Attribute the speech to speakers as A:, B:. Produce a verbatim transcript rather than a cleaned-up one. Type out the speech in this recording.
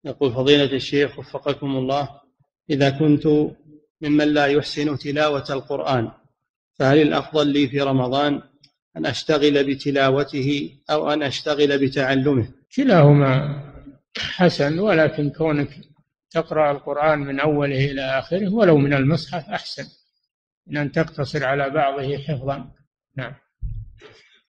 A: يقول فضيلة الشيخ وفقكم الله، إذا كنت ممن لا يحسن تلاوة القرآن فهل الأفضل لي في رمضان أن أشتغل بتلاوته أو أن أشتغل بتعلمه؟
B: كلاهما حسن، ولكن كونك تقرأ القرآن من أوله إلى آخره ولو من المصحف أحسن من أن تقتصر على بعضه حفظا. نعم.